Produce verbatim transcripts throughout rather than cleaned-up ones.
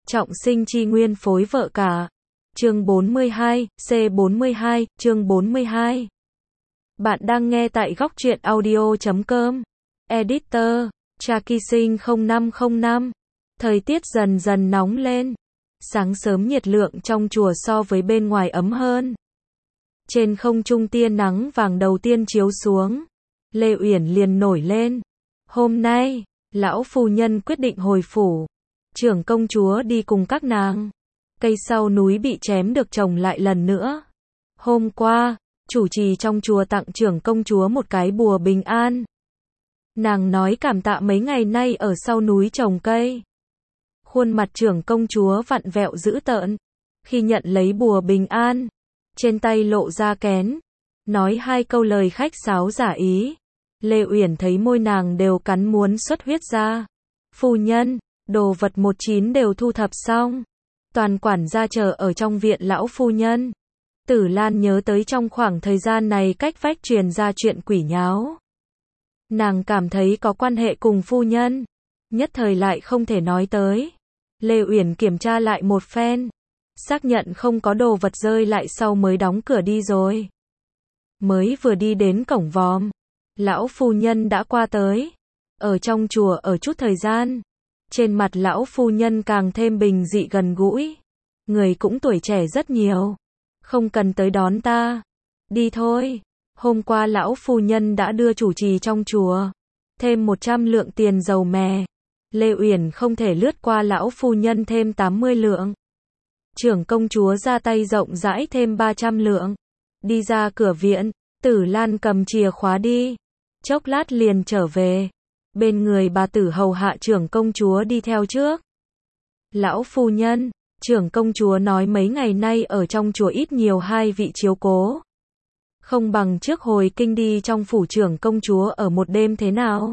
Trọng sinh chi nguyên phối vợ cả. Chương bốn mươi hai, C bốn mươi hai, chương bốn mươi hai. Bạn đang nghe tại góc truyện audio chấm com. Editor, Cha Kỳ Sinh không năm không năm. Thời tiết dần dần nóng lên. Sáng sớm nhiệt lượng trong chùa so với bên ngoài ấm hơn. Trên không trung tia nắng vàng đầu tiên chiếu xuống. Lê Uyển liền nổi lên. Hôm nay, lão phu nhân quyết định hồi phủ. Trưởng công chúa đi cùng các nàng. Cây sau núi bị chém được trồng lại lần nữa. Hôm qua, chủ trì trong chùa tặng trưởng công chúa một cái bùa bình an. Nàng nói cảm tạ mấy ngày nay ở sau núi trồng cây. Khuôn mặt trưởng công chúa vặn vẹo dữ tợn. Khi nhận lấy bùa bình an, trên tay lộ ra kén. Nói hai câu lời khách sáo giả ý. Lê Uyển thấy môi nàng đều cắn muốn xuất huyết ra. Phu nhân, đồ vật một chín đều thu thập xong. Toàn quản gia chờ ở trong viện lão phu nhân. Tử Lan nhớ tới trong khoảng thời gian này cách vách truyền ra chuyện quỷ nháo. Nàng cảm thấy có quan hệ cùng phu nhân. Nhất thời lại không thể nói tới. Lê Uyển kiểm tra lại một phen. Xác nhận không có đồ vật rơi lại sau mới đóng cửa đi rồi. Mới vừa đi đến cổng vòm. Lão phu nhân đã qua tới. Ở trong chùa ở chút thời gian. Trên mặt lão phu nhân càng thêm bình dị gần gũi. Người cũng tuổi trẻ rất nhiều. Không cần tới đón ta. Đi thôi. Hôm qua lão phu nhân đã đưa chủ trì trong chùa. Thêm một trăm lượng tiền dầu mè. Lê Uyển không thể lướt qua lão phu nhân thêm tám mươi lượng. Trưởng công chúa ra tay rộng rãi thêm ba trăm lượng. Đi ra cửa viện. Tử Lan cầm chìa khóa đi. Chốc lát liền trở về. Bên người bà tử hầu hạ trưởng công chúa đi theo trước. Lão phu nhân, trưởng công chúa nói mấy ngày nay ở trong chùa ít nhiều hai vị chiếu cố. Không bằng trước hồi kinh đi trong phủ trưởng công chúa ở một đêm thế nào?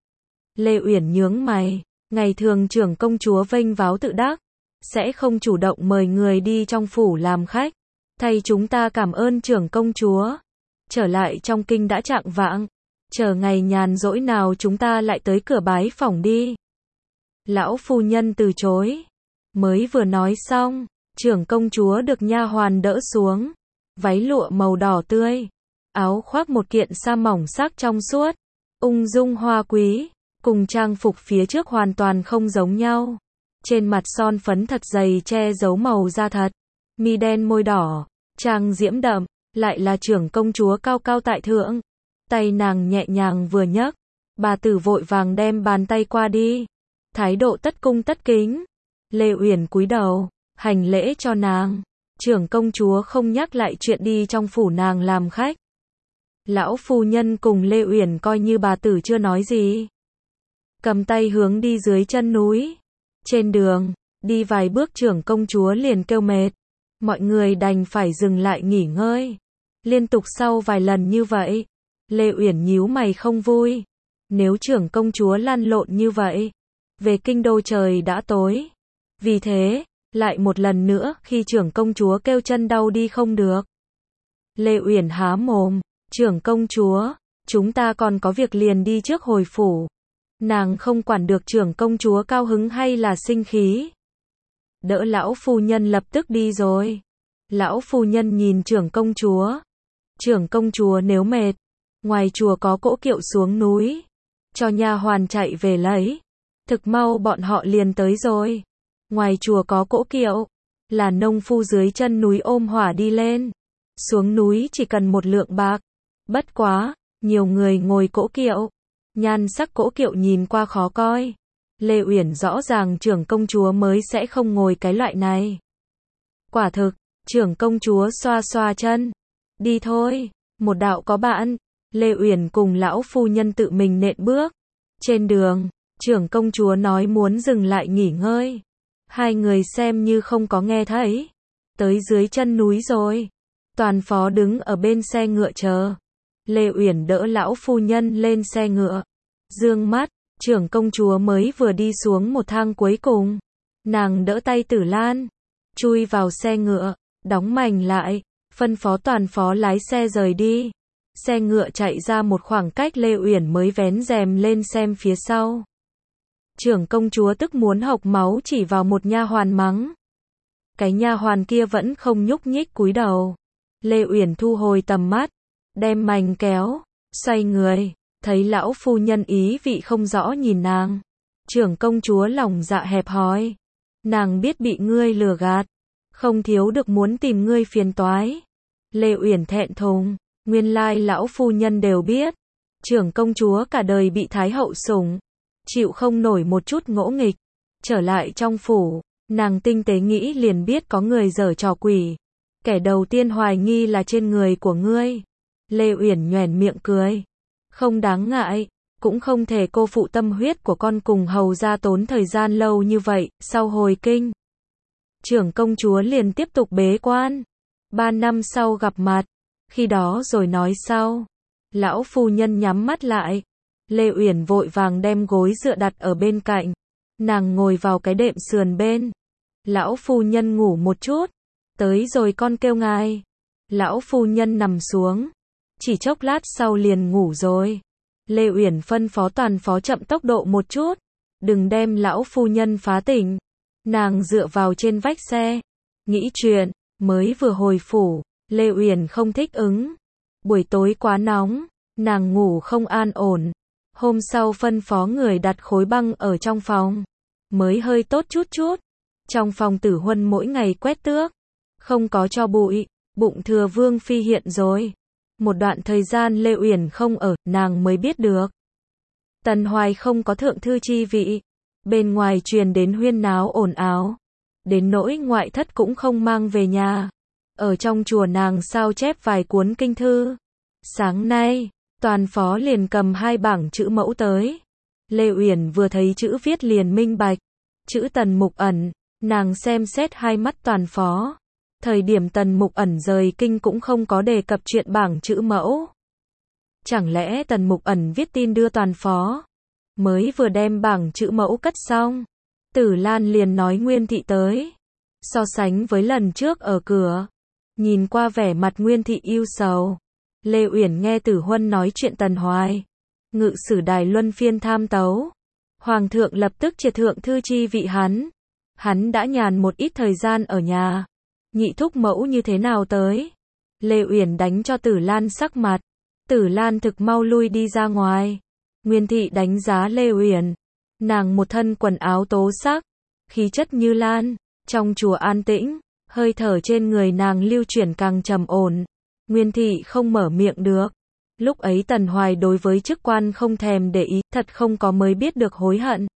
Lê Uyển nhướng mày, ngày thường trưởng công chúa vênh váo tự đắc, sẽ không chủ động mời người đi trong phủ làm khách. Thay chúng ta cảm ơn trưởng công chúa. Trở lại trong kinh đã chạng vạng. Chờ ngày nhàn rỗi nào chúng ta lại tới cửa bái phỏng đi. Lão phu nhân từ chối. Mới vừa nói xong, trưởng công chúa được nha hoàn đỡ xuống. Váy lụa màu đỏ tươi. Áo khoác một kiện sa mỏng sắc trong suốt. Ung dung hoa quý. Cùng trang phục phía trước hoàn toàn không giống nhau. Trên mặt son phấn thật dày che giấu màu da thật. Mi đen môi đỏ. Trang diễm đậm. Lại là trưởng công chúa cao cao tại thượng. Tay nàng nhẹ nhàng vừa nhấc, bà tử vội vàng đem bàn tay qua đi. Thái độ tất cung tất kính. Lê Uyển cúi đầu, hành lễ cho nàng. Trưởng công chúa không nhắc lại chuyện đi trong phủ nàng làm khách. Lão phu nhân cùng Lê Uyển coi như bà tử chưa nói gì. Cầm tay hướng đi dưới chân núi. Trên đường, đi vài bước trưởng công chúa liền kêu mệt. Mọi người đành phải dừng lại nghỉ ngơi. Liên tục sau vài lần như vậy. Lê Uyển nhíu mày không vui. Nếu trưởng công chúa lăn lộn như vậy, về kinh đô trời đã tối. Vì thế, lại một lần nữa khi trưởng công chúa kêu chân đau đi không được. Lê Uyển há mồm, trưởng công chúa, chúng ta còn có việc liền đi trước hồi phủ. Nàng không quản được trưởng công chúa cao hứng hay là sinh khí. Đỡ lão phu nhân lập tức đi rồi. Lão phu nhân nhìn trưởng công chúa. Trưởng công chúa nếu mệt. Ngoài chùa có cỗ kiệu xuống núi. Cho nha hoàn chạy về lấy. Thực mau bọn họ liền tới rồi. Ngoài chùa có cỗ kiệu. Là nông phu dưới chân núi ôm hỏa đi lên. Xuống núi chỉ cần một lượng bạc. Bất quá, nhiều người ngồi cỗ kiệu. Nhan sắc cỗ kiệu nhìn qua khó coi. Lê Uyển rõ ràng trưởng công chúa mới sẽ không ngồi cái loại này. Quả thực, trưởng công chúa xoa xoa chân. Đi thôi, một đạo có bạn. Lê Uyển cùng lão phu nhân tự mình nện bước. Trên đường, trưởng công chúa nói muốn dừng lại nghỉ ngơi. Hai người xem như không có nghe thấy. Tới dưới chân núi rồi. Toàn phó đứng ở bên xe ngựa chờ. Lê Uyển đỡ lão phu nhân lên xe ngựa. Dương mắt, trưởng công chúa mới vừa đi xuống một thang cuối cùng. Nàng đỡ tay Tử Lan. Chui vào xe ngựa, đóng mành lại. Phân phó toàn phó lái xe rời đi. Xe ngựa chạy ra một khoảng cách Lê Uyển mới vén rèm lên xem phía sau. Trưởng công chúa tức muốn hộc máu chỉ vào một nha hoàn mắng. Cái nha hoàn kia vẫn không nhúc nhích cúi đầu. Lê Uyển thu hồi tầm mắt, đem mành kéo, xoay người, thấy lão phu nhân ý vị không rõ nhìn nàng. Trưởng công chúa lòng dạ hẹp hòi. Nàng biết bị ngươi lừa gạt, không thiếu được muốn tìm ngươi phiền toái. Lê Uyển thẹn thùng, nguyên lai lão phu nhân đều biết. Trưởng công chúa cả đời bị thái hậu sủng, chịu không nổi một chút ngỗ nghịch. Trở lại trong phủ, nàng tinh tế nghĩ liền biết có người giở trò quỷ. Kẻ đầu tiên hoài nghi là trên người của ngươi. Lê Uyển nhoẻn miệng cười. Không đáng ngại, cũng không thể cô phụ tâm huyết của con cùng hầu ra tốn thời gian lâu như vậy. Sau hồi kinh, trưởng công chúa liền tiếp tục bế quan. Ba năm sau gặp mặt, khi đó rồi nói sau. Lão phu nhân nhắm mắt lại. Lê Uyển vội vàng đem gối dựa đặt ở bên cạnh. Nàng ngồi vào cái đệm sườn bên. Lão phu nhân ngủ một chút. Tới rồi con kêu ngài. Lão phu nhân nằm xuống. Chỉ chốc lát sau liền ngủ rồi. Lê Uyển phân phó toàn phó chậm tốc độ một chút. Đừng đem lão phu nhân phá tỉnh. Nàng dựa vào trên vách xe. Nghĩ chuyện, mới vừa hồi phủ. Lê Uyển không thích ứng. Buổi tối quá nóng. Nàng ngủ không an ổn. Hôm sau phân phó người đặt khối băng ở trong phòng. Mới hơi tốt chút chút. Trong phòng Tử Huân mỗi ngày quét tước. Không có cho bụi. Bụng thừa vương phi hiện rồi. Một đoạn thời gian Lê Uyển không ở, nàng mới biết được. Tần Hoài không có thượng thư chi vị. Bên ngoài truyền đến huyên náo ồn ào. Đến nỗi ngoại thất cũng không mang về nhà. Ở trong chùa nàng sao chép vài cuốn kinh thư. Sáng nay, toàn phó liền cầm hai bảng chữ mẫu tới. Lê Uyển vừa thấy chữ viết liền minh bạch. Chữ Tần Mục Ẩn, nàng xem xét hai mắt toàn phó. Thời điểm Tần Mục Ẩn rời kinh cũng không có đề cập chuyện bảng chữ mẫu. Chẳng lẽ Tần Mục Ẩn viết tin đưa toàn phó? Mới vừa đem bảng chữ mẫu cất xong, Tử Lan liền nói Nguyên Thị tới. So sánh với lần trước ở cửa, nhìn qua vẻ mặt Nguyên Thị ưu sầu. Lê Uyển nghe Tử Huân nói chuyện Tần Hoài. Ngự sử đài luân phiên tham tấu. Hoàng thượng lập tức triệt thượng thư chi vị hắn. Hắn đã nhàn một ít thời gian ở nhà. Nhị thúc mẫu như thế nào tới? Lê Uyển đánh cho Tử Lan sắc mặt. Tử Lan thực mau lui đi ra ngoài. Nguyên Thị đánh giá Lê Uyển. Nàng một thân quần áo tố sắc, khí chất như lan, trong chùa an tĩnh, hơi thở trên người nàng lưu chuyển càng trầm ổn. Nguyên Thị không mở miệng được. Lúc ấy Tần Hoài đối với chức quan không thèm để ý, thật không có mới biết được hối hận.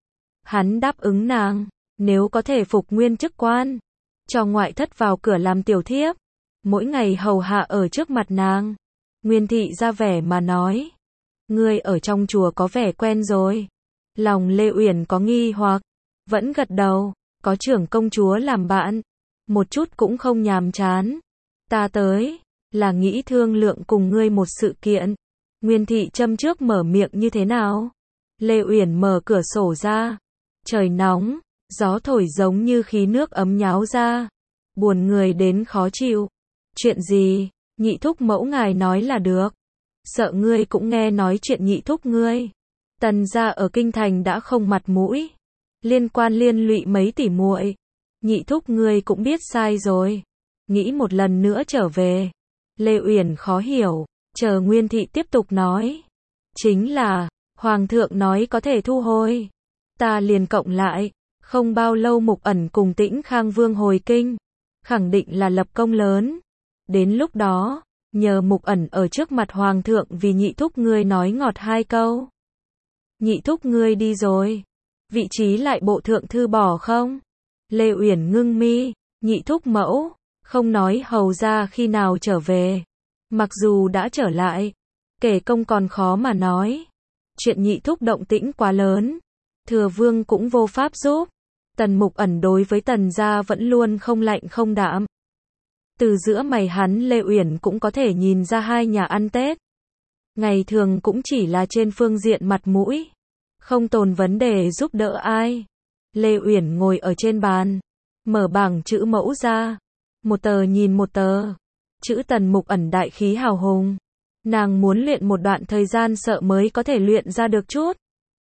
Hắn đáp ứng nàng, nếu có thể phục nguyên chức quan, cho ngoại thất vào cửa làm tiểu thiếp, mỗi ngày hầu hạ ở trước mặt nàng. Nguyên Thị ra vẻ mà nói, ngươi ở trong chùa có vẻ quen rồi. Lòng Lê Uyển có nghi hoặc, vẫn gật đầu, có trưởng công chúa làm bạn, một chút cũng không nhàm chán. Ta tới, là nghĩ thương lượng cùng ngươi một sự kiện. Nguyên Thị châm trước mở miệng như thế nào? Lê Uyển mở cửa sổ ra. Trời nóng, gió thổi giống như khí nước ấm nháo ra. Buồn người đến khó chịu. Chuyện gì? Nhị thúc mẫu ngài nói là được. Sợ ngươi cũng nghe nói chuyện nhị thúc ngươi. Tần gia ở kinh thành đã không mặt mũi. Liên quan liên lụy mấy tỷ muội. Nhị thúc ngươi cũng biết sai rồi. Nghĩ một lần nữa trở về. Lê Uyển khó hiểu, chờ Nguyên Thị tiếp tục nói. Chính là, Hoàng thượng nói có thể thu hồi. Ta liền cộng lại, không bao lâu Mục Ẩn cùng Tĩnh Khang Vương hồi kinh. Khẳng định là lập công lớn. Đến lúc đó, nhờ Mục Ẩn ở trước mặt Hoàng thượng vì nhị thúc ngươi nói ngọt hai câu. Nhị thúc ngươi đi rồi. Vị trí lại bộ thượng thư bỏ không? Lê Uyển ngưng mi, nhị thúc mẫu. Không nói hầu ra khi nào trở về. Mặc dù đã trở lại, kể công còn khó mà nói. Chuyện nhị thúc động tĩnh quá lớn. Thừa vương cũng vô pháp giúp. Tần Mục Ẩn đối với Tần gia vẫn luôn không lạnh không đạm. Từ giữa mày hắn Lê Uyển cũng có thể nhìn ra hai nhà ăn Tết. Ngày thường cũng chỉ là trên phương diện mặt mũi. Không tồn vấn đề giúp đỡ ai. Lê Uyển ngồi ở trên bàn. Mở bảng chữ mẫu ra. Một tờ nhìn một tờ. Chữ Tần Mục Ẩn đại khí hào hùng. Nàng muốn luyện một đoạn thời gian sợ mới có thể luyện ra được chút.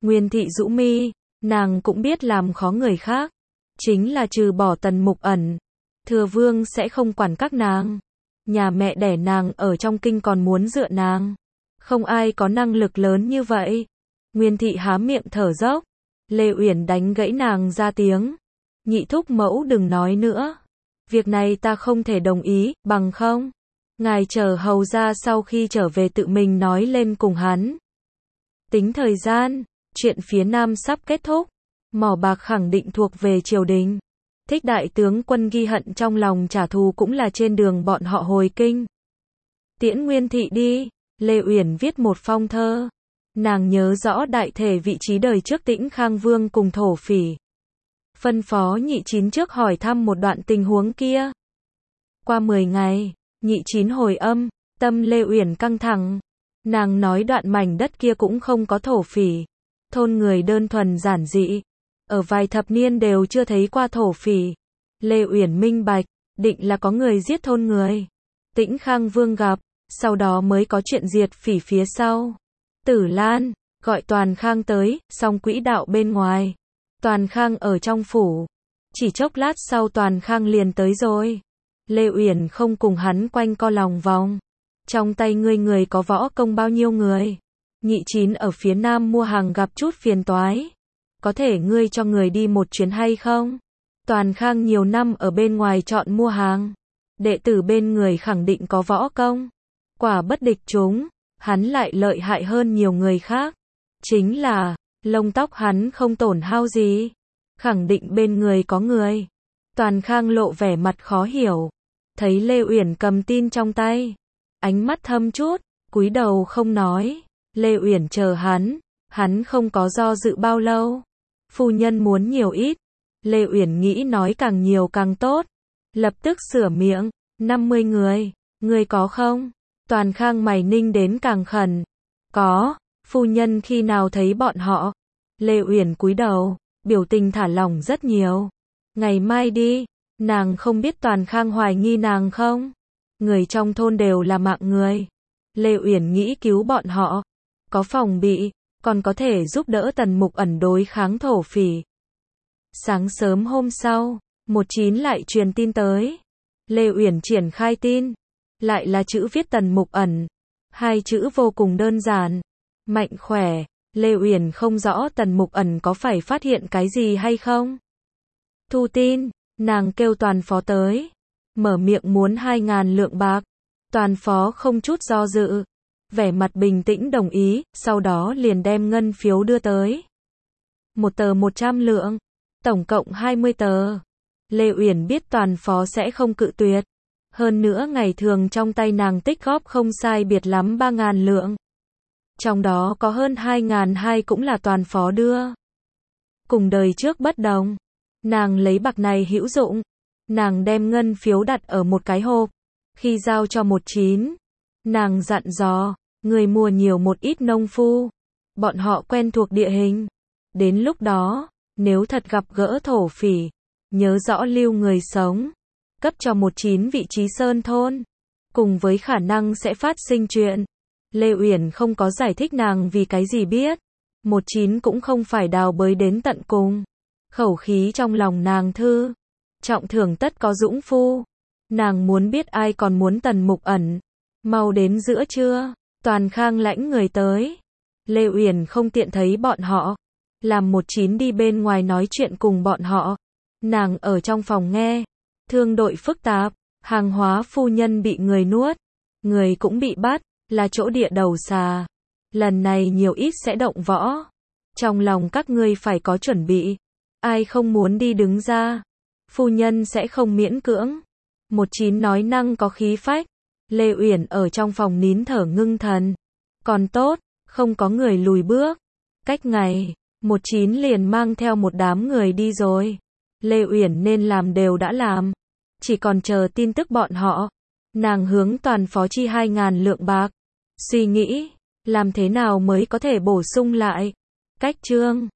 Nguyên Thị rũ mi, nàng cũng biết làm khó người khác. Chính là trừ bỏ Tần Mục Ẩn, Thừa Vương sẽ không quản các nàng. Nhà mẹ đẻ nàng ở trong kinh còn muốn dựa nàng. Không ai có năng lực lớn như vậy. Nguyên Thị há miệng thở dốc. Lê Uyển đánh gãy nàng ra tiếng. Nhị thúc mẫu đừng nói nữa. Việc này ta không thể đồng ý, bằng không. Ngài chờ hầu ra sau khi trở về tự mình nói lên cùng hắn. Tính thời gian, chuyện phía Nam sắp kết thúc. Mỏ bạc khẳng định thuộc về triều đình. Thích đại tướng quân ghi hận trong lòng trả thù cũng là trên đường bọn họ hồi kinh. Tiễn Nguyên Thị đi, Lê Uyển viết một phong thơ. Nàng nhớ rõ đại thể vị trí đời trước Tĩnh Khang Vương cùng thổ phỉ. Phân phó Nhị Chín trước hỏi thăm một đoạn tình huống kia. Qua mười ngày, Nhị Chín hồi âm, tâm Lê Uyển căng thẳng. Nàng nói đoạn mảnh đất kia cũng không có thổ phỉ. Thôn người đơn thuần giản dị. Ở vài thập niên đều chưa thấy qua thổ phỉ. Lê Uyển minh bạch, định là có người giết thôn người. Tĩnh Khang Vương gặp, sau đó mới có chuyện diệt phỉ phía sau. Tử Lan, gọi Toàn Khang tới, xong quỹ đạo bên ngoài. Toàn Khang ở trong phủ. Chỉ chốc lát sau Toàn Khang liền tới rồi. Lê Uyển không cùng hắn quanh co lòng vòng. Trong tay ngươi người có võ công bao nhiêu người? Nhị Chín ở phía Nam mua hàng gặp chút phiền toái. Có thể ngươi cho người đi một chuyến hay không? Toàn Khang nhiều năm ở bên ngoài chọn mua hàng. Đệ tử bên người khẳng định có võ công. Quả bất địch chúng, hắn lại lợi hại hơn nhiều người khác. Chính là, lông tóc hắn không tổn hao gì. Khẳng định bên người có người. Toàn Khang lộ vẻ mặt khó hiểu. Thấy Lê Uyển cầm tin trong tay. Ánh mắt thâm chút, cúi đầu không nói. Lê Uyển chờ hắn. Hắn không có do dự bao lâu. Phu nhân muốn nhiều ít. Lê Uyển nghĩ nói càng nhiều càng tốt. Lập tức sửa miệng. năm mươi người. Người có không? Toàn Khang mày ninh đến càng khẩn. Có. Phu nhân khi nào thấy bọn họ? Lê Uyển cúi đầu. Biểu tình thả lỏng rất nhiều. Ngày mai đi. Nàng không biết Toàn Khang hoài nghi nàng không? Người trong thôn đều là mạng người. Lê Uyển nghĩ cứu bọn họ. Có phòng bị. Còn có thể giúp đỡ Tần Mục Ẩn đối kháng thổ phỉ. Sáng sớm hôm sau, một chín lại truyền tin tới. Lê Uyển triển khai tin. Lại là chữ viết Tần Mục Ẩn. Hai chữ vô cùng đơn giản. Mạnh khỏe. Lê Uyển không rõ Tần Mục Ẩn có phải phát hiện cái gì hay không. Thu tin, nàng kêu Toàn Phó tới. Mở miệng muốn hai ngàn lượng bạc. Toàn Phó không chút do dự. Vẻ mặt bình tĩnh đồng ý, sau đó liền đem ngân phiếu đưa tới. Một tờ một trăm lượng, tổng cộng hai mươi tờ. Lê Uyển biết Toàn Phó sẽ không cự tuyệt. Hơn nữa ngày thường trong tay nàng tích góp không sai biệt lắm ba ngàn lượng. Trong đó có hơn hai ngàn hai cũng là Toàn Phó đưa. Cùng đời trước bất đồng. Nàng lấy bạc này hữu dụng. Nàng đem ngân phiếu đặt ở một cái hộp. Khi giao cho một chín, nàng dặn dò, người mua nhiều một ít nông phu. Bọn họ quen thuộc địa hình. Đến lúc đó, nếu thật gặp gỡ thổ phỉ, nhớ rõ lưu người sống. Cấp cho một chín vị trí sơn thôn. Cùng với khả năng sẽ phát sinh chuyện. Lê Uyển không có giải thích nàng vì cái gì biết. một chín cũng không phải đào bới đến tận cùng. Khẩu khí trong lòng nàng thư. Trọng thưởng tất có dũng phu. Nàng muốn biết ai còn muốn Tần Mục Ẩn. Mau đến giữa trưa, Toàn Khang lãnh người tới. Lê Uyển không tiện thấy bọn họ. Làm một chín đi bên ngoài nói chuyện cùng bọn họ. Nàng ở trong phòng nghe. Thương đội phức tạp. Hàng hóa phu nhân bị người nuốt. Người cũng bị bắt. Là chỗ địa đầu xà. Lần này nhiều ít sẽ động võ. Trong lòng các ngươi phải có chuẩn bị. Ai không muốn đi đứng ra. Phu nhân sẽ không miễn cưỡng. Một chín nói năng có khí phách. Lê Uyển ở trong phòng nín thở ngưng thần. Còn tốt, không có người lùi bước. Cách ngày, một chín liền mang theo một đám người đi rồi. Lê Uyển nên làm đều đã làm. Chỉ còn chờ tin tức bọn họ. Nàng hướng Toàn Phó chi hai ngàn lượng bạc. Suy nghĩ, làm thế nào mới có thể bổ sung lại. Cách chương